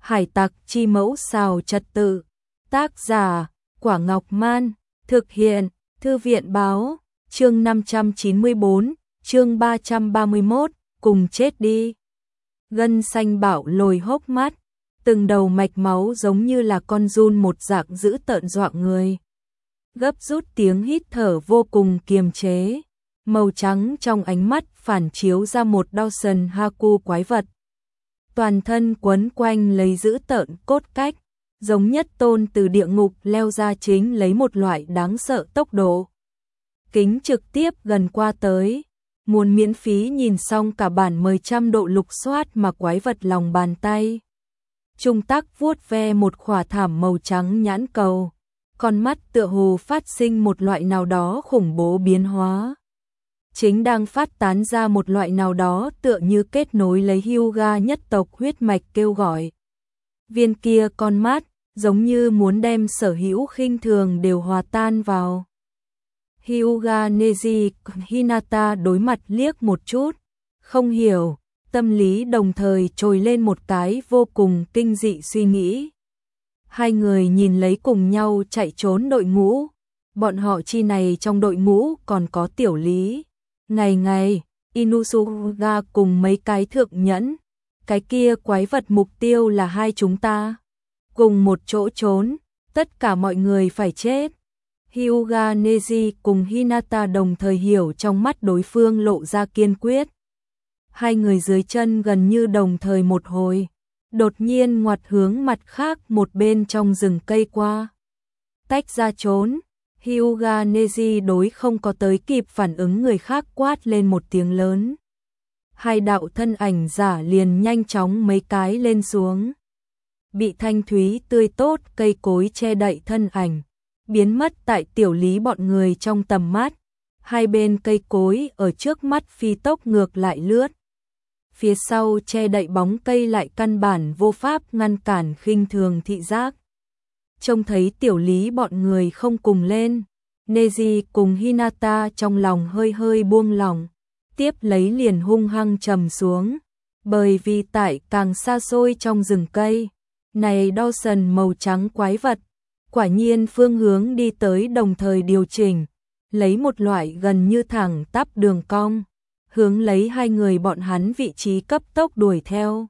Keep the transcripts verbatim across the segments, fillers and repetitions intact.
Hải tặc chi mẫu xào trật tự. Tác giả, Quả Ngọc Man. Thực hiện, Thư viện báo. Chương năm trăm chín mươi tư, chương ba trăm ba mươi mốt, cùng chết đi. Gân xanh bạo lồi hốc mắt, từng đầu mạch máu giống như là con giun một dạng dữ tợn dọa người. Gấp rút tiếng hít thở vô cùng kiềm chế, màu trắng trong ánh mắt phản chiếu ra một Dawson Haku quái vật. Toàn thân quấn quanh lấy dữ tợn cốt cách, giống nhất tôn từ địa ngục leo ra chính lấy một loại đáng sợ tốc độ. Kính trực tiếp gần qua tới, muốn miễn phí nhìn xong cả bản mười trăm độ lục soát mà quái vật lòng bàn tay. Trung tắc vuốt ve một khỏa thảm màu trắng nhãn cầu, con mắt tựa hồ phát sinh một loại nào đó khủng bố biến hóa. Chính đang phát tán ra một loại nào đó tựa như kết nối lấy Hyuga nhất tộc huyết mạch kêu gọi. Viên kia con mắt, giống như muốn đem sở hữu khinh thường đều hòa tan vào. Hyuga Neji Hinata đối mặt liếc một chút, không hiểu, tâm lý đồng thời trồi lên một cái vô cùng kinh dị suy nghĩ. Hai người nhìn lấy cùng nhau chạy trốn đội ngũ, bọn họ chi này trong đội ngũ còn có tiểu lý. Ngày ngày, Inusuga cùng mấy cái thượng nhẫn, cái kia quái vật mục tiêu là hai chúng ta. Cùng một chỗ trốn, tất cả mọi người phải chết. Hyuga Neji cùng Hinata đồng thời hiểu trong mắt đối phương lộ ra kiên quyết. Hai người dưới chân gần như đồng thời một hồi, đột nhiên ngoặt hướng mặt khác một bên trong rừng cây qua. Tách ra trốn, Hyuga Neji đối không có tới kịp phản ứng người khác quát lên một tiếng lớn. Hai đạo thân ảnh giả liền nhanh chóng mấy cái lên xuống. Bị thanh thúy tươi tốt cây cối che đậy thân ảnh, biến mất tại tiểu lý bọn người trong tầm mắt. Hai bên cây cối ở trước mắt phi tốc ngược lại lướt. Phía sau che đậy bóng cây lại căn bản vô pháp ngăn cản khinh thường thị giác. Trông thấy tiểu lý bọn người không cùng lên, Neji cùng Hinata trong lòng hơi hơi buông lỏng, tiếp lấy liền hung hăng trầm xuống, bởi vì tại càng xa xôi trong rừng cây, này Dawson màu trắng quái vật, quả nhiên phương hướng đi tới đồng thời điều chỉnh, lấy một loại gần như thẳng tắp đường cong, hướng lấy hai người bọn hắn vị trí cấp tốc đuổi theo.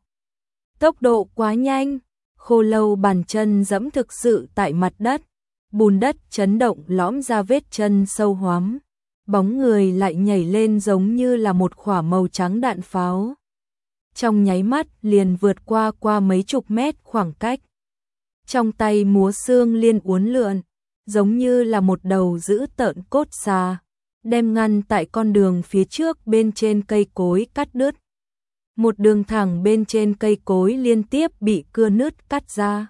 Tốc độ quá nhanh, Khô Lâu bàn chân dẫm thực sự tại mặt đất, bùn đất chấn động lõm ra vết chân sâu hoắm, bóng người lại nhảy lên giống như là một quả màu trắng đạn pháo. Trong nháy mắt liền vượt qua qua mấy chục mét khoảng cách. Trong tay múa xương liên uốn lượn, giống như là một đầu dữ tợn cốt xà, đem ngăn tại con đường phía trước bên trên cây cối cắt đứt. Một đường thẳng bên trên cây cối liên tiếp bị cưa nứt cắt ra.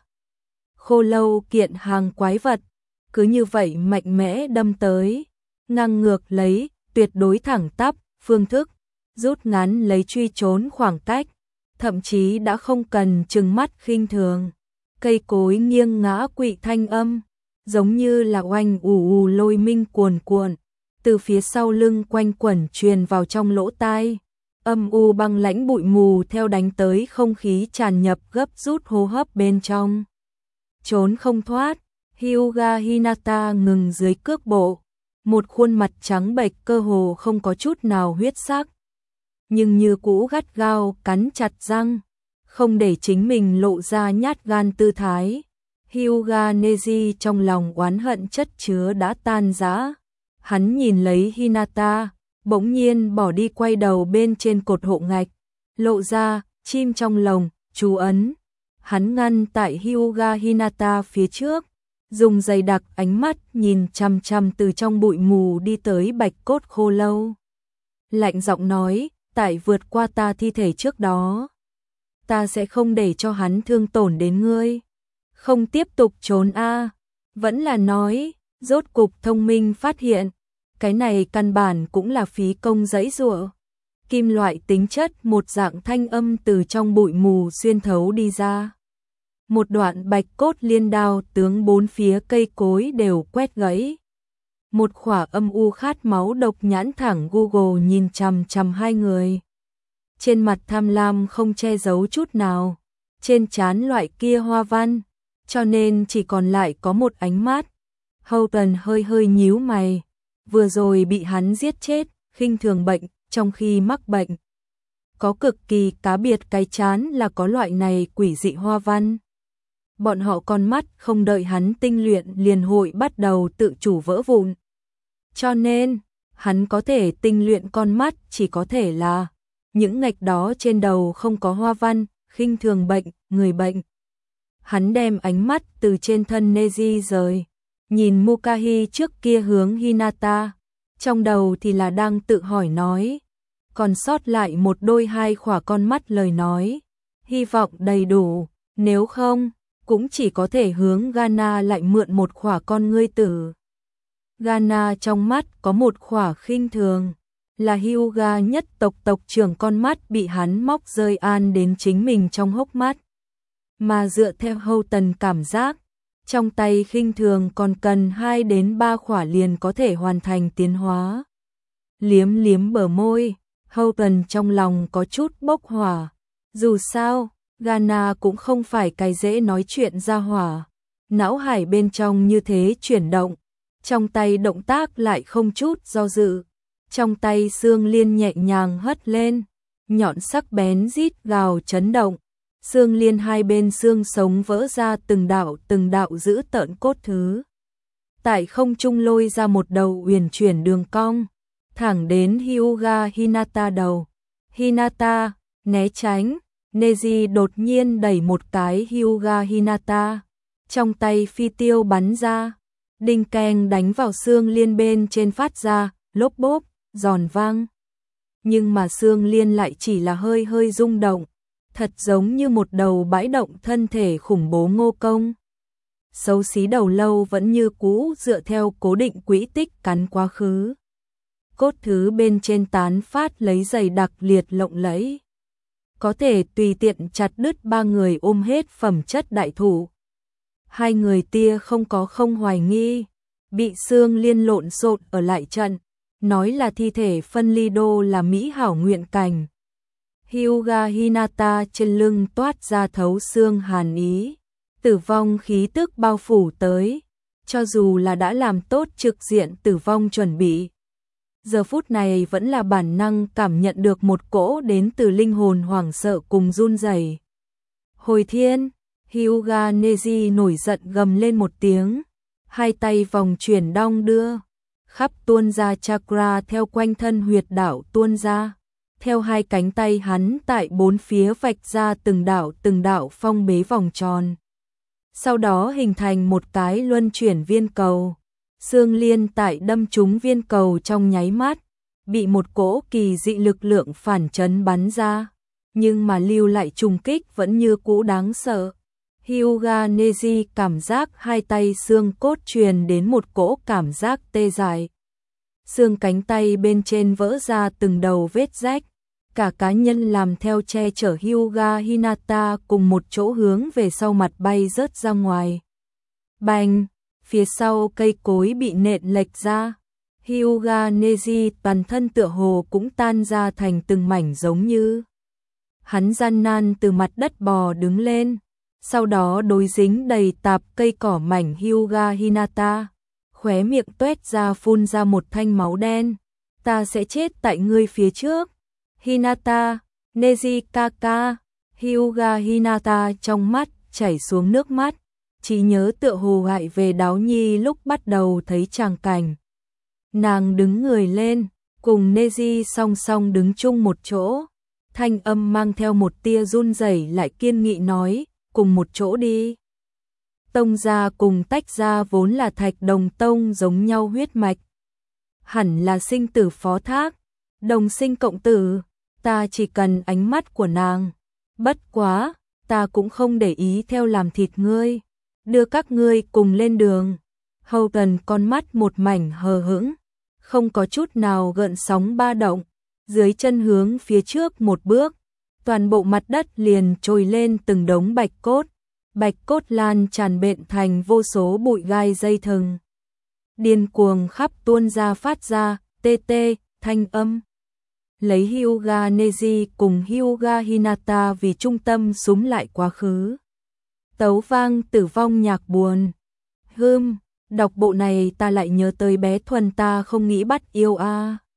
Khô Lâu kiện hàng quái vật, cứ như vậy mạnh mẽ đâm tới, ngang ngược lấy, tuyệt đối thẳng tắp, phương thức, rút ngắn lấy truy trốn khoảng cách, thậm chí đã không cần trừng mắt khinh thường. Cây cối nghiêng ngã quỵ thanh âm, giống như là oanh ù ù lôi minh cuồn cuộn, từ phía sau lưng quanh quẩn truyền vào trong lỗ tai. Âm u băng lãnh bụi mù theo đánh tới không khí tràn nhập gấp rút hô hấp bên trong. Trốn không thoát, Hyuga Hinata ngừng dưới cước bộ, một khuôn mặt trắng bệch cơ hồ không có chút nào huyết sắc, nhưng như cũ gắt gao cắn chặt răng, không để chính mình lộ ra nhát gan tư thái. Hyuga Neji trong lòng oán hận chất chứa đã tan rã, hắn nhìn lấy Hinata, bỗng nhiên bỏ đi quay đầu bên trên cột hộ ngạch, lộ ra, chim trong lồng, chú ấn. Hắn ngăn tại Hyuga Hinata phía trước, dùng dày đặc ánh mắt nhìn chằm chằm từ trong bụi mù đi tới bạch cốt Khô Lâu. Lạnh giọng nói, tại vượt qua ta thi thể trước đó, ta sẽ không để cho hắn thương tổn đến ngươi. Không tiếp tục trốn a, vẫn là nói, rốt cục thông minh phát hiện. Cái này căn bản cũng là phí công giãy giụa. Kim loại tính chất một dạng thanh âm từ trong bụi mù xuyên thấu đi ra. Một đoạn bạch cốt liên đao tướng bốn phía cây cối đều quét gãy. Một khỏa âm u khát máu độc nhãn thẳng Google nhìn chằm chằm hai người. Trên mặt tham lam không che giấu chút nào. trên trán loại kia hoa văn, cho nên chỉ còn lại có một ánh mắt. Houghton hơi hơi nhíu mày, vừa rồi bị hắn giết chết, khinh thường bệnh, trong khi mắc bệnh. Có cực kỳ cá biệt cái trán là có loại này quỷ dị hoa văn. Bọn họ con mắt không đợi hắn tinh luyện liền hội bắt đầu tự chủ vỡ vụn. Cho nên, hắn có thể tinh luyện con mắt chỉ có thể là những ngạch đó trên đầu không có hoa văn, khinh thường bệnh, người bệnh. Hắn đem ánh mắt từ trên thân Neji rời, nhìn Mukahi trước kia hướng Hinata, trong đầu thì là đang tự hỏi nói, còn sót lại một đôi hai khỏa con mắt lời nói, hy vọng đầy đủ, nếu không, cũng chỉ có thể hướng Ghana lại mượn một khỏa con ngươi tử. Ghana trong mắt có một khỏa khinh thường, là Hyuga nhất tộc tộc trưởng con mắt bị hắn móc rơi an đến chính mình trong hốc mắt. Mà dựa theo Houghton cảm giác, trong tay khinh thường còn cần hai đến ba khỏa liền có thể hoàn thành tiến hóa. Liếm liếm bờ môi, Houghton trong lòng có chút bốc hỏa. Dù sao, Ghana cũng không phải cái dễ nói chuyện ra hỏa. Não hải bên trong như thế chuyển động, trong tay động tác lại không chút do dự. Trong tay xương liên nhẹ nhàng hất lên, nhọn sắc bén rít gào chấn động. Xương liên hai bên xương sống vỡ ra từng đạo từng đạo giữ tợn cốt thứ. Tại không trung lôi ra một đầu uyển chuyển đường cong, thẳng đến Hyuga Hinata đầu. Hinata, né tránh, Neji đột nhiên đẩy một cái Hyuga Hinata, trong tay phi tiêu bắn ra, đinh keng đánh vào xương liên bên trên phát ra, lốp bốp, giòn vang. Nhưng mà xương liên lại chỉ là hơi hơi rung động, thật giống như một đầu bãi động thân thể khủng bố ngô công. Xấu xí đầu lâu vẫn như cũ dựa theo cố định quỹ tích cắn quá khứ. Cốt thứ bên trên tán phát lấy dày đặc liệt lộng lẫy, có thể tùy tiện chặt đứt ba người ôm hết phẩm chất đại thủ. Hai người tia không có không hoài nghi, bị xương liên lộn xộn ở lại trận, nói là thi thể phân ly đô là mỹ hảo nguyện cảnh. Hyuga Hinata trên lưng toát ra thấu xương hàn ý, tử vong khí tức bao phủ tới, cho dù là đã làm tốt trực diện tử vong chuẩn bị. Giờ phút này vẫn là bản năng cảm nhận được một cỗ đến từ linh hồn hoảng sợ cùng run rẩy. Hồi thiên, Hyuga Neji nổi giận gầm lên một tiếng, hai tay vòng chuyển đong đưa, khắp tuôn ra chakra theo quanh thân huyệt đảo tuôn ra. Theo hai cánh tay hắn tại bốn phía vạch ra từng đạo từng đạo phong bế vòng tròn. Sau đó hình thành một cái luân chuyển viên cầu. Xương liên tại đâm trúng viên cầu trong nháy mắt, bị một cỗ kỳ dị lực lượng phản chấn bắn ra. Nhưng mà lưu lại trùng kích vẫn như cũ đáng sợ. Hyuga Neji cảm giác hai tay xương cốt truyền đến một cỗ cảm giác tê dại. Xương cánh tay bên trên vỡ ra từng đầu vết rách. Cả cá nhân làm theo che chở Hyuga Hinata cùng một chỗ hướng về sau mặt bay rớt ra ngoài. Bành! Phía sau cây cối bị nện lệch ra. Hyuga Neji toàn thân tựa hồ cũng tan ra thành từng mảnh giống như. Hắn gian nan từ mặt đất bò đứng lên. Sau đó đối dính đầy tạp cây cỏ mảnh Hyuga Hinata. Khóe miệng tuét ra phun ra một thanh máu đen. Ta sẽ chết tại ngươi phía trước. Hinata, Neji kaka, Hyuga Hinata trong mắt chảy xuống nước mắt, chỉ nhớ tựa hồ hại về Đáo Nhi lúc bắt đầu thấy tràng cảnh. Nàng đứng người lên, cùng Neji song song đứng chung một chỗ, thanh âm mang theo một tia run rẩy lại kiên nghị nói, cùng một chỗ đi. Tông gia cùng tách gia vốn là thạch đồng tông giống nhau huyết mạch. Hẳn là sinh tử phó thác, đồng sinh cộng tử. Ta chỉ cần ánh mắt của nàng. Bất quá, ta cũng không để ý theo làm thịt ngươi. Đưa các ngươi cùng lên đường. Houghton con mắt một mảnh hờ hững, không có chút nào gợn sóng ba động. Dưới chân hướng phía trước một bước, toàn bộ mặt đất liền trồi lên từng đống bạch cốt. Bạch cốt lan tràn bện thành vô số bụi gai dây thừng. Điên cuồng khắp tuôn ra phát ra, tê tê, thanh âm. lấy Hyuga Neji cùng Hyuga Hinata vì trung tâm súm lại quá khứ. Tấu vang tử vong nhạc buồn. Hưm, đọc bộ này ta lại nhớ tới bé Thuần ta không nghĩ bắt yêu a.